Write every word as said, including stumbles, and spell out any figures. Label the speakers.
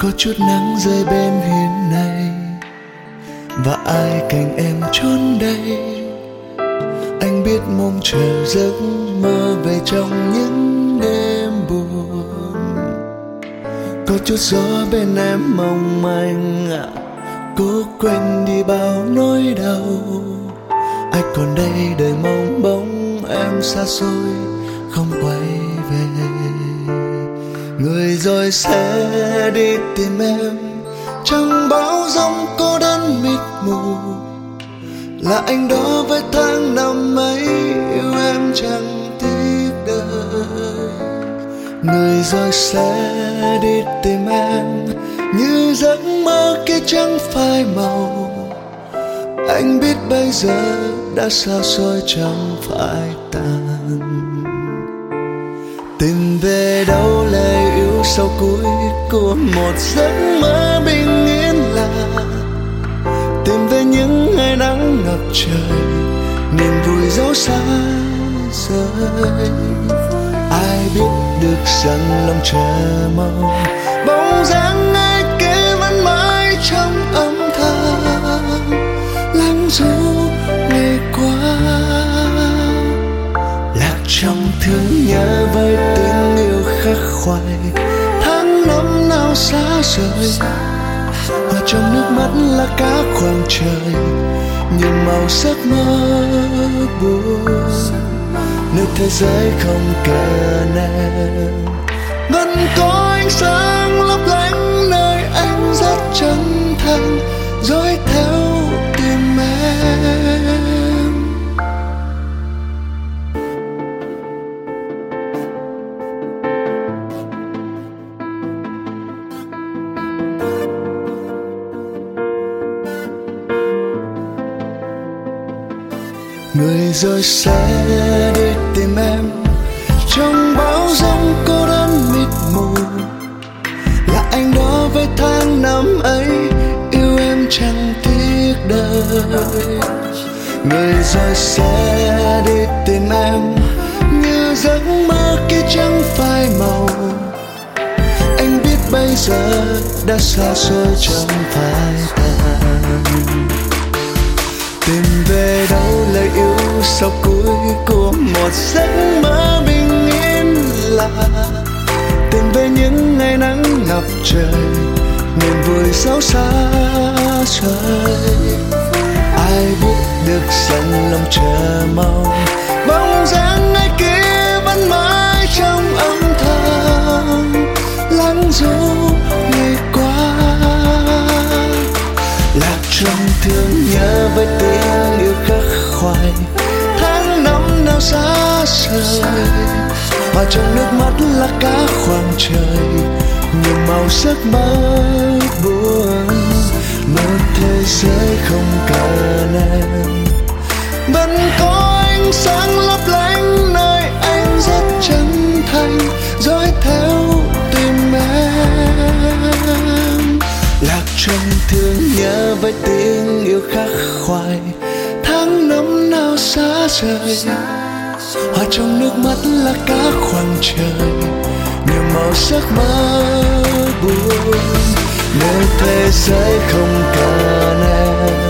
Speaker 1: có chút nắng rơi bên hiên này, và ai cạnh em chốn đây. Anh biết mong chờ giấc mơ về trong những đêm buồn, có chút gió bên em mong manh, cố quên đi bao nỗi đau. Ai còn đây đời mong bóng em xa xôi không quay về. Người rồi sẽ đi tìm em trong bão giông cô đơn mịt mù, là anh đó với tháng năm ấy yêu em chẳng tiếc đời. Người rồi sẽ đi tìm em như giấc mơ kia chẳng phai màu. Anh biết bây giờ đã xa xôi chẳng phải tàn. Tìm về đâu lời yêu sau cuối của một giấc mơ bình yên, là tìm về những ngày nắng ngập trời, niềm vui dấu xa rời. Ai biết được rằng lòng chờ mong bóng dáng ai kia vẫn mãi trong âm thầm lắng ru ngày qua. Lạc trong thương nhớ với tình yêu khắc khoải, tháng năm nào xa rời. Và trong nước mắt là cả khoảng trời, nhiều màu giấc mơ buồn. Nơi thế giới không cần em, vẫn có ánh sáng lấp lánh nơi anh rất chân thành dõi theo tìm em. Người rồi sẽ đi tìm em trong bão giông cô đơn mịt mù, là anh đó với tháng năm ấy yêu em chẳng tiếc đời. Người rồi sẽ đi tìm em như giấc mơ kia chẳng phai màu. Anh biết bây giờ đã xa xôi chẳng phải tàn. Tìm về đâu lời yêu sau cuối của một giấc mơ bình yên, là tìm về những ngày nắng ngập trời, niềm vui xấu xa rời. Ai biết được rằng lòng chờ mong bóng dáng ai kia vẫn mãi trong âm thầm lắng ru ngày qua. Lạc trong thương nhớ với tình yêu khắc khoải, tháng năm nào xa rời. Và trong nước mắt là cả khoảng trời, nhiều màu giấc mơ buồn. Một thế giới không cần em, vẫn có ánh sáng lấp lánh nơi anh rất chân thành dõi theo tìm em. Lạc trong thương nhớ với tình yêu khắc khoải, tháng năm nào xa rời. Hòa trong nước mắt là cả khoảng trời, nhiều màu giấc mơ buồn. Nơi thế giới không cần em,